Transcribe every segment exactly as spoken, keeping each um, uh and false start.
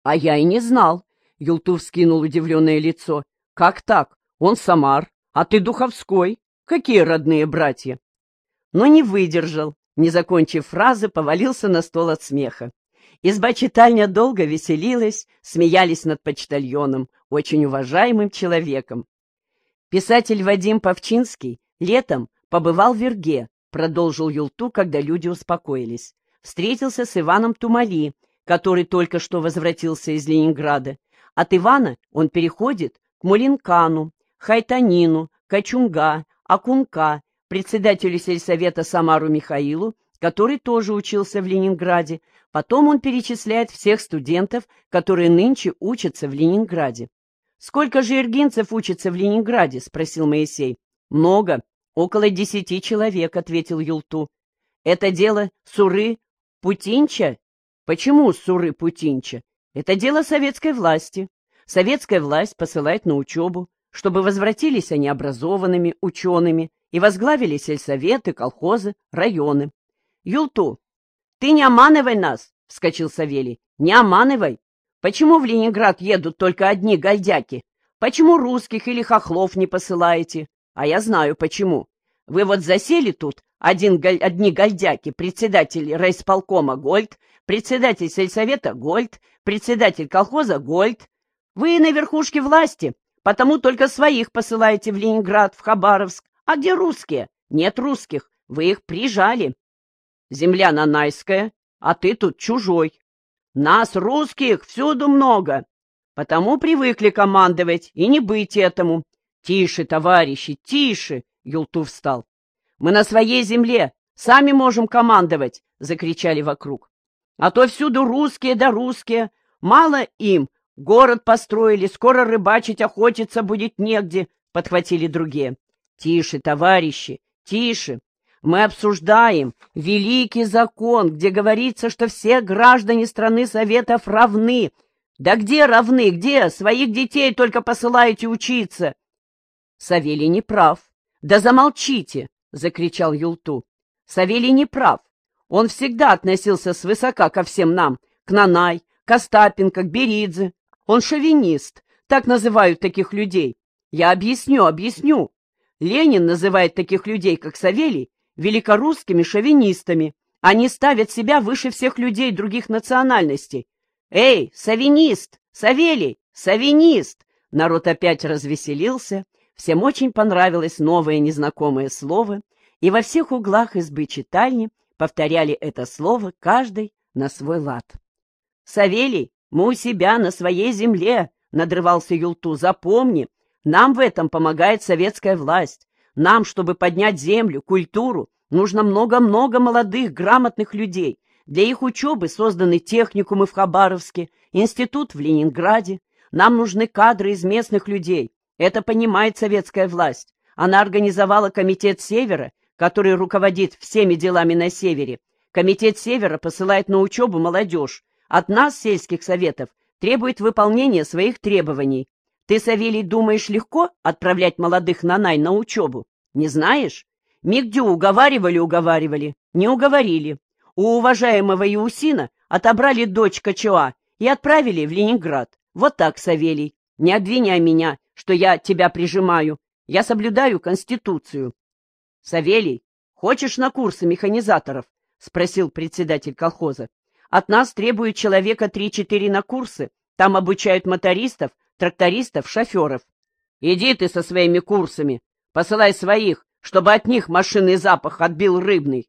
А я и не знал. Юлту вскинул удивленное лицо. Как так? Он Самар, а ты Духовской. Какие родные братья? Но не выдержал. Не закончив фразы, повалился на стол от смеха. Изба-читальня долго веселилась, смеялись над почтальоном, очень уважаемым человеком. Писатель Вадим Павчинский летом побывал в Верге, продолжил Юлту, когда люди успокоились. Встретился с Иваном Тумали, который только что возвратился из Ленинграда. От Ивана он переходит к Мулинкану, Хайтанину, Качунга, Акунка, председателю сельсовета Самару Михаилу, который тоже учился в Ленинграде. Потом он перечисляет всех студентов, которые нынче учатся в Ленинграде. «Сколько же иргинцев учатся в Ленинграде?» — спросил Моисей. «Много. Около десяти человек», — ответил Юлту. «Это дело Суры-Путинча?» «Почему Суры-Путинча? Это дело советской власти. Советская власть посылает на учебу, чтобы возвратились они образованными, учеными и возглавили сельсоветы, колхозы, районы. Юлту, ты не обманывай нас!» — вскочил Савелий. «Не обманывай! Почему в Ленинград едут только одни гольдяки? Почему русских или хохлов не посылаете? А я знаю, почему. Вы вот засели тут, один, одни гольдяки, председатель райисполкома Гольд, председатель сельсовета Гольд, председатель колхоза Гольд. Вы на верхушке власти, потому только своих посылаете в Ленинград, в Хабаровск. А где русские? Нет русских, вы их прижали. Земля нанайская, а ты тут чужой. Нас, русских, всюду много, потому привыкли командовать и не быть этому. Тише, товарищи, тише!» — Юлту встал. «Мы на своей земле, сами можем командовать!» — закричали вокруг. «А то всюду русские да русские. Мало им, город построили, скоро рыбачить, охотиться будет негде!» — подхватили другие. «Тише, товарищи, тише! Мы обсуждаем великий закон, где говорится, что все граждане страны Советов равны. Да где равны, где? Своих детей только посылаете учиться!» «Савелий не прав. Да замолчите!» — закричал Юлту. «Савелий не прав. Он всегда относился свысока ко всем нам, к Нанай, к Остапенко, к Беридзе. Он шовинист, так называют таких людей. Я объясню, объясню. Ленин называет таких людей, как Савелий, великорусскими шовинистами. Они ставят себя выше всех людей других национальностей. Эй, шовинист! Савелий! Шовинист!» Народ опять развеселился. Всем очень понравилось новое незнакомое слово, и во всех углах избы-читальни повторяли это слово каждый на свой лад. «Савелий, мы у себя на своей земле!» — надрывался Юлту. «Запомни, нам в этом помогает советская власть. Нам, чтобы поднять землю, культуру, нужно много-много молодых, грамотных людей. Для их учебы созданы техникумы в Хабаровске, институт в Ленинграде. Нам нужны кадры из местных людей. Это понимает советская власть. Она организовала комитет Севера, который руководит всеми делами на Севере. Комитет Севера посылает на учебу молодежь. От нас, сельских советов, требует выполнения своих требований. Ты, Савелий, думаешь, легко отправлять молодых нанай на учебу? Не знаешь? Мигдю уговаривали-уговаривали, не уговорили. У уважаемого Иусина отобрали дочь Качуа и отправили в Ленинград. Вот так, Савелий. Не обвиняй меня, что я тебя прижимаю. Я соблюдаю Конституцию. — Савелий, хочешь на курсы механизаторов? — спросил председатель колхоза. — От нас требуют человека три-четыре на курсы. Там обучают мотористов, трактористов, шоферов. — Иди ты со своими курсами. Посылай своих, чтобы от них машинный запах отбил рыбный.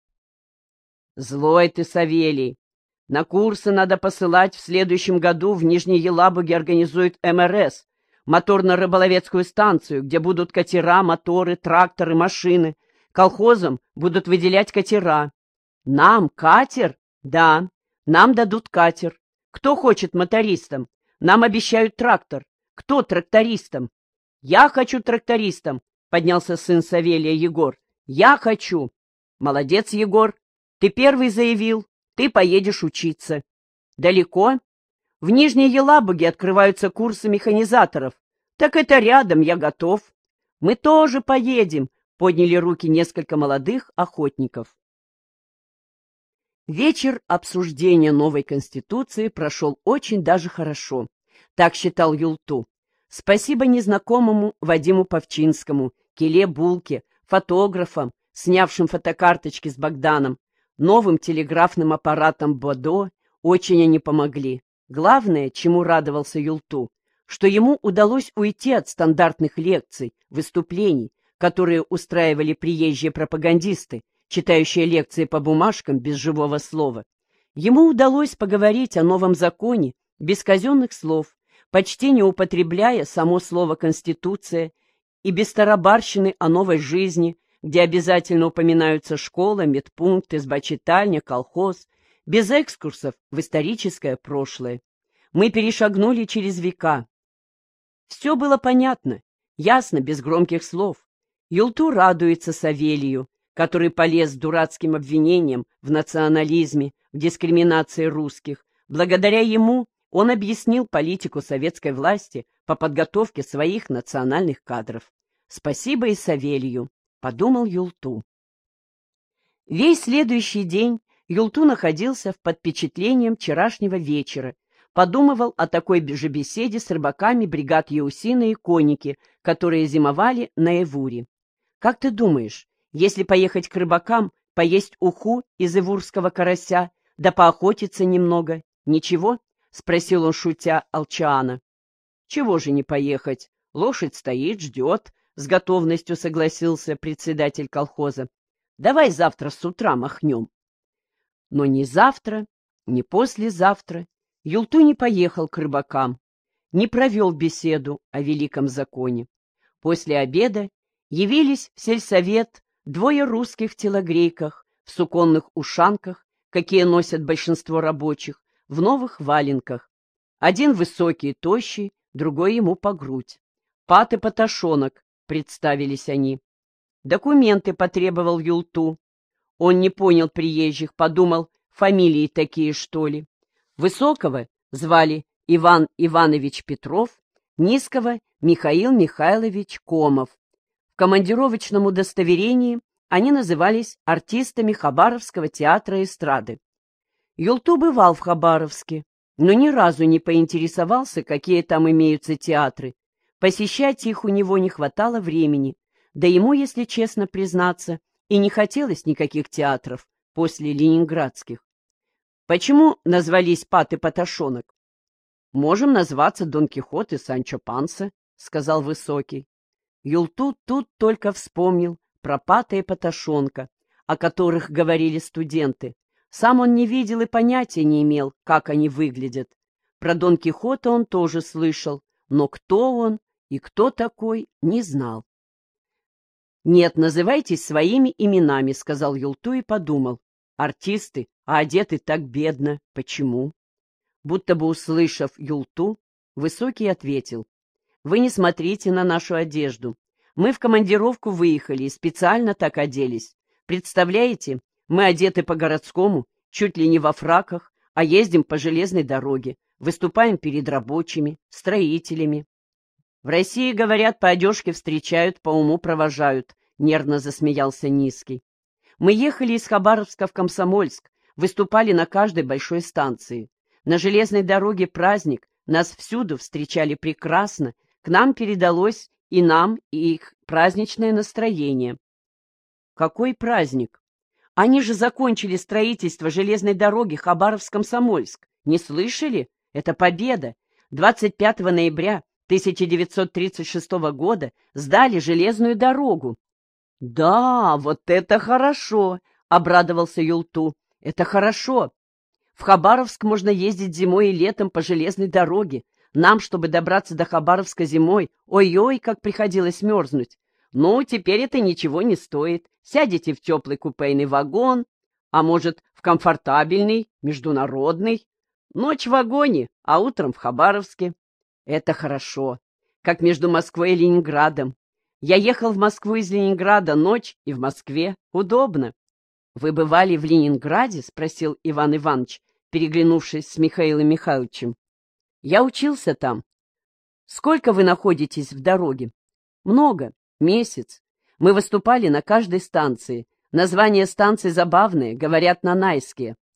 — Злой ты, Савелий. На курсы надо посылать в следующем году. В Нижней Елабуге организуют эм эр эс, моторно-рыболовецкую станцию, где будут катера, моторы, тракторы, машины. Колхозам будут выделять катера. Нам катер? Да, нам дадут катер. Кто хочет мотористом? Нам обещают трактор. Кто трактористом? Я хочу трактористом, поднялся сын Савелия Егор. Я хочу. Молодец, Егор. Ты первый заявил. Ты поедешь учиться. Далеко? В Нижней Елабуге открываются курсы механизаторов. Так это рядом, я готов. Мы тоже поедем, подняли руки несколько молодых охотников. Вечер обсуждения новой Конституции прошел очень даже хорошо. Так считал Юлту. Спасибо незнакомому Вадиму Павчинскому, Келе Булке, фотографам, снявшим фотокарточки с Богданом, новым телеграфным аппаратом Бодо, очень они помогли. Главное, чему радовался Юлту, что ему удалось уйти от стандартных лекций, выступлений, которые устраивали приезжие пропагандисты, читающие лекции по бумажкам без живого слова. Ему удалось поговорить о новом законе без казенных слов, почти не употребляя само слово «конституция», и без тарабарщины о новой жизни, где обязательно упоминаются школа, медпункт, изба-читальня, колхоз, без экскурсов в историческое прошлое. Мы перешагнули через века. Все было понятно, ясно, без громких слов. Юлту радуется Савелию, который полез с дурацким обвинением в национализме, в дискриминации русских. Благодаря ему он объяснил политику советской власти по подготовке своих национальных кадров. Спасибо и Савелью, подумал Юлту. Весь следующий день Юлту находился под впечатлением вчерашнего вечера, подумывал о такой же беседе с рыбаками бригад Яусина и Конники, которые зимовали на Эвуре. Как ты думаешь, если поехать к рыбакам, поесть уху из эвурского карася, да поохотиться немного, ничего? — спросил он, шутя, Алчаана. — Чего же не поехать? Лошадь стоит, ждет, — с готовностью согласился председатель колхоза. — Давай завтра с утра махнем. Но ни завтра, ни послезавтра Юлту не поехал к рыбакам, не провел беседу о великом законе. После обеда явились в сельсовет двое русских в телогрейках, в суконных ушанках, какие носят большинство рабочих, в новых валенках. Один высокий и тощий, другой ему по грудь. Пат и Паташонок, представились они. Документы потребовал Юлту. Он не понял приезжих, подумал, фамилии такие, что ли. Высокого звали Иван Иванович Петров, низкого Михаил Михайлович Комов. В командировочном удостоверении они назывались артистами Хабаровского театра эстрады. Юлту бывал в Хабаровске, но ни разу не поинтересовался, какие там имеются театры. Посещать их у него не хватало времени, да ему, если честно признаться, и не хотелось никаких театров после ленинградских. Почему назвались Пат и Паташонок? Можем назваться Дон Кихот и Санчо Панса, сказал Высокий. Юлту тут только вспомнил про Пата и Паташонка, о которых говорили студенты. Сам он не видел и понятия не имел, как они выглядят. Про Дон Кихота он тоже слышал, но кто он и кто такой, не знал. «Нет, называйтесь своими именами», — сказал Юлту и подумал. «Артисты, а одеты так бедно. Почему?» Будто бы услышав Юлту, Высокий ответил. «Вы не смотрите на нашу одежду. Мы в командировку выехали и специально так оделись. Представляете, мы одеты по-городскому, чуть ли не во фраках, а ездим по железной дороге, выступаем перед рабочими, строителями. В России, говорят, по одежке встречают, по уму провожают», — нервно засмеялся Низкий. «Мы ехали из Хабаровска в Комсомольск, выступали на каждой большой станции. На железной дороге праздник, нас всюду встречали прекрасно, к нам передалось и нам, и их праздничное настроение». «Какой праздник? Они же закончили строительство железной дороги Хабаровск-Комсомольск. Не слышали? Это победа. двадцать пятого ноября тысяча девятьсот тридцать шестого года сдали железную дорогу». «Да, вот это хорошо!» — обрадовался Юлту. «Это хорошо. В Хабаровск можно ездить зимой и летом по железной дороге. Нам, чтобы добраться до Хабаровска зимой, ой-ой, как приходилось мерзнуть. Ну, теперь это ничего не стоит. Сядете в теплый купейный вагон, а может, в комфортабельный, международный. Ночь в вагоне, а утром в Хабаровске. Это хорошо. Как между Москвой и Ленинградом. Я ехал в Москву из Ленинграда, ночь и в Москве. Удобно». «Вы бывали в Ленинграде?» — спросил Иван Иванович, переглянувшись с Михаилом Михайловичем. «Я учился там. Сколько вы находитесь в дороге?» «Много. Месяц. Мы выступали на каждой станции. Названия станций забавные, говорят на найские.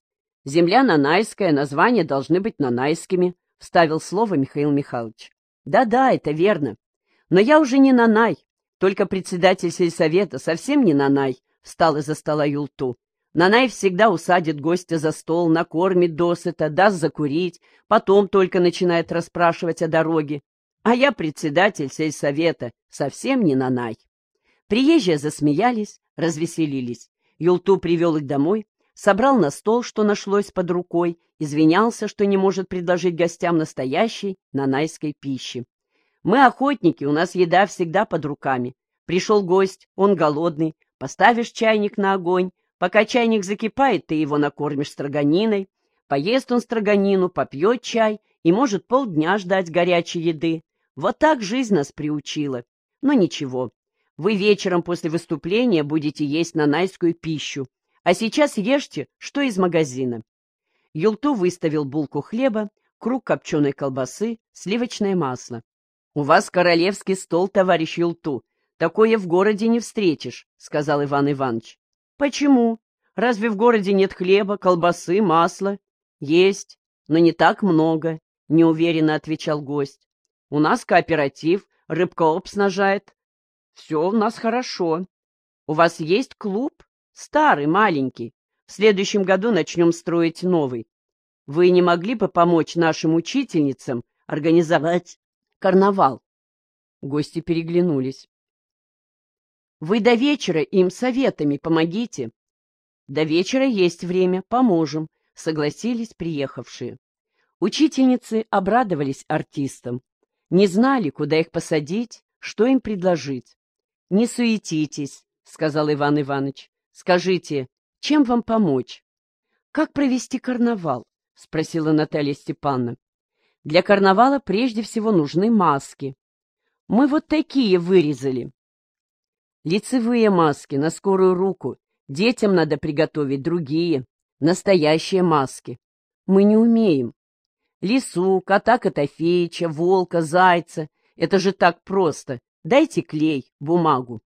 Земля нанайская, названия должны быть нанайскими, — вставил слово Михаил Михайлович. Да-да, это верно. Но я уже не нанай, только председатель сельсовета, совсем не нанай, — встал из-за стола Юлту. Нанай всегда усадит гостя за стол, накормит досыта, даст закурить, потом только начинает расспрашивать о дороге. А я председатель сельсовета, совсем не нанай. Приезжие засмеялись, развеселились. Юлту привел их домой, собрал на стол, что нашлось под рукой, извинялся, что не может предложить гостям настоящей нанайской пищи. Мы охотники, у нас еда всегда под руками. Пришел гость, он голодный, поставишь чайник на огонь, пока чайник закипает, ты его накормишь строганиной, поест он строганину, попьет чай и может полдня ждать горячей еды. Вот так жизнь нас приучила. Но ничего, вы вечером после выступления будете есть нанайскую пищу, а сейчас ешьте, что из магазина. Юлту выставил булку хлеба, круг копченой колбасы, сливочное масло. — У вас королевский стол, товарищ Юлту. Такое в городе не встретишь, — сказал Иван Иванович. — Почему? Разве в городе нет хлеба, колбасы, масла? — Есть, но не так много, — неуверенно отвечал гость. — У нас кооператив, рыбкооп снажает. Все у нас хорошо. У вас есть клуб? Старый, маленький. В следующем году начнем строить новый. Вы не могли бы помочь нашим учительницам организовать карнавал? Гости переглянулись. Вы до вечера им советами помогите. До вечера есть время, поможем, согласились приехавшие. Учительницы обрадовались артистам. Не знали, куда их посадить, что им предложить. — Не суетитесь, — сказал Иван Иванович. — Скажите, чем вам помочь? — Как провести карнавал? — спросила Наталья Степановна. — Для карнавала прежде всего нужны маски. Мы вот такие вырезали. Лицевые маски на скорую руку. Детям надо приготовить другие, настоящие маски. Мы не умеем. Лису, кота Котофеича, волка, зайца. Это же так просто. Дайте клей, бумагу.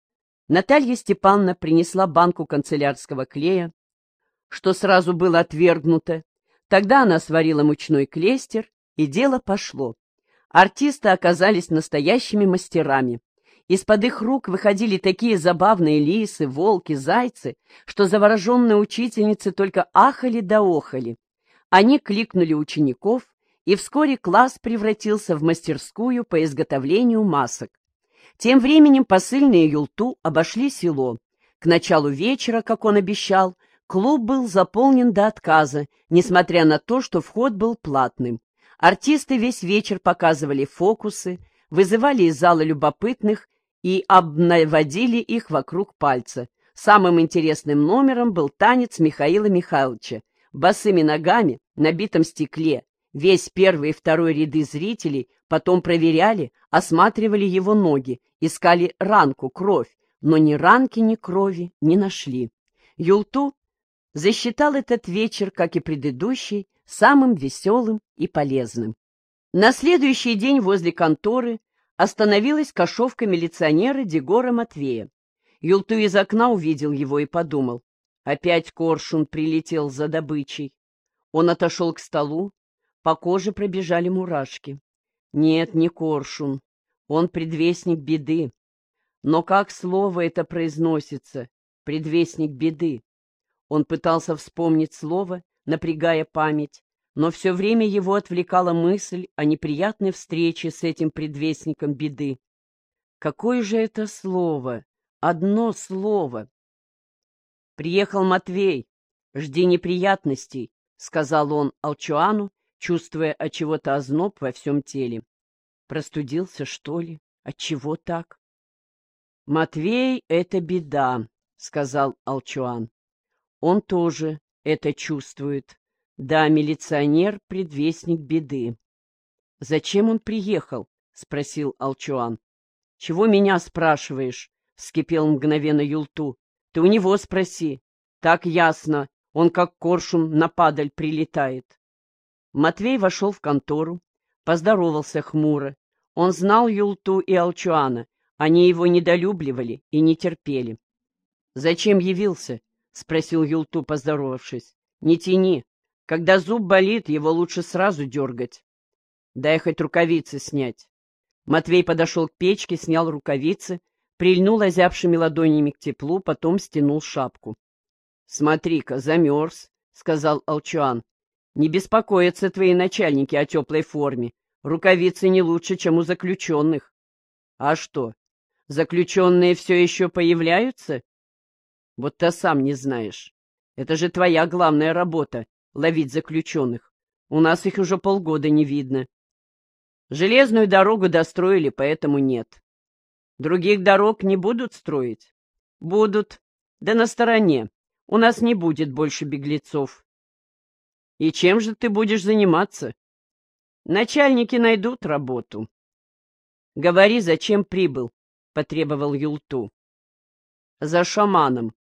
Наталья Степановна принесла банку канцелярского клея, что сразу было отвергнуто. Тогда она сварила мучной клейстер, и дело пошло. Артисты оказались настоящими мастерами. Из-под их рук выходили такие забавные лисы, волки, зайцы, что завороженные учительницы только ахали да охали. Они кликнули учеников, и вскоре класс превратился в мастерскую по изготовлению масок. Тем временем посыльные Юлту обошли село. К началу вечера, как он обещал, клуб был заполнен до отказа, несмотря на то, что вход был платным. Артисты весь вечер показывали фокусы, вызывали из зала любопытных и обнаводили их вокруг пальца. Самым интересным номером был танец Михаила Михайловича. Босыми ногами на битом стекле. Весь первый и второй ряды зрителей потом проверяли, осматривали его ноги, искали ранку, кровь, но ни ранки, ни крови не нашли. Юлту засчитал этот вечер, как и предыдущий, самым веселым и полезным. На следующий день возле конторы остановилась кошовка милиционера Дегора Матвея. Юлту из окна увидел его и подумал: опять коршун прилетел за добычей. Он отошел к столу, по коже пробежали мурашки. Нет, не коршун, он предвестник беды. Но как слово это произносится, предвестник беды? Он пытался вспомнить слово, напрягая память, но все время его отвлекала мысль о неприятной встрече с этим предвестником беды. Какое же это слово? Одно слово. «Приехал Матвей, жди неприятностей», — сказал он Алчуану, чувствуя отчего-то озноб во всем теле. Простудился, что ли? Отчего так? «Матвей — это беда», — сказал Алчуан. Он тоже это чувствует. Да, милиционер — предвестник беды. «Зачем он приехал?» — спросил Алчуан. «Чего меня спрашиваешь?» — вскипел мгновенно Юлту. «Ты у него спроси. Так ясно, он как коршун на падаль прилетает». Матвей вошел в контору, поздоровался хмуро. Он знал Юлту и Алчуана, они его недолюбливали и не терпели. «Зачем явился?» — спросил Юлту, поздоровавшись. «Не тяни, Когда зуб болит, его лучше сразу дергать. Дай хоть рукавицы снять. Матвей подошел к печке, снял рукавицы, прильнул озябшими ладонями к теплу, потом стянул шапку. — Смотри-ка, замерз, — сказал Алчуан. — Не беспокоятся твои начальники о теплой форме. Рукавицы не лучше, чем у заключенных. — А что, заключенные все еще появляются? — Вот ты сам не знаешь. Это же твоя главная работа — ловить заключенных. У нас их уже полгода не видно. Железную дорогу достроили, поэтому нет. Других дорог не будут строить? Будут. Да на стороне. У нас не будет больше беглецов. И чем же ты будешь заниматься? Начальники найдут работу. Говори, зачем прибыл, потребовал Юлту. За шаманом.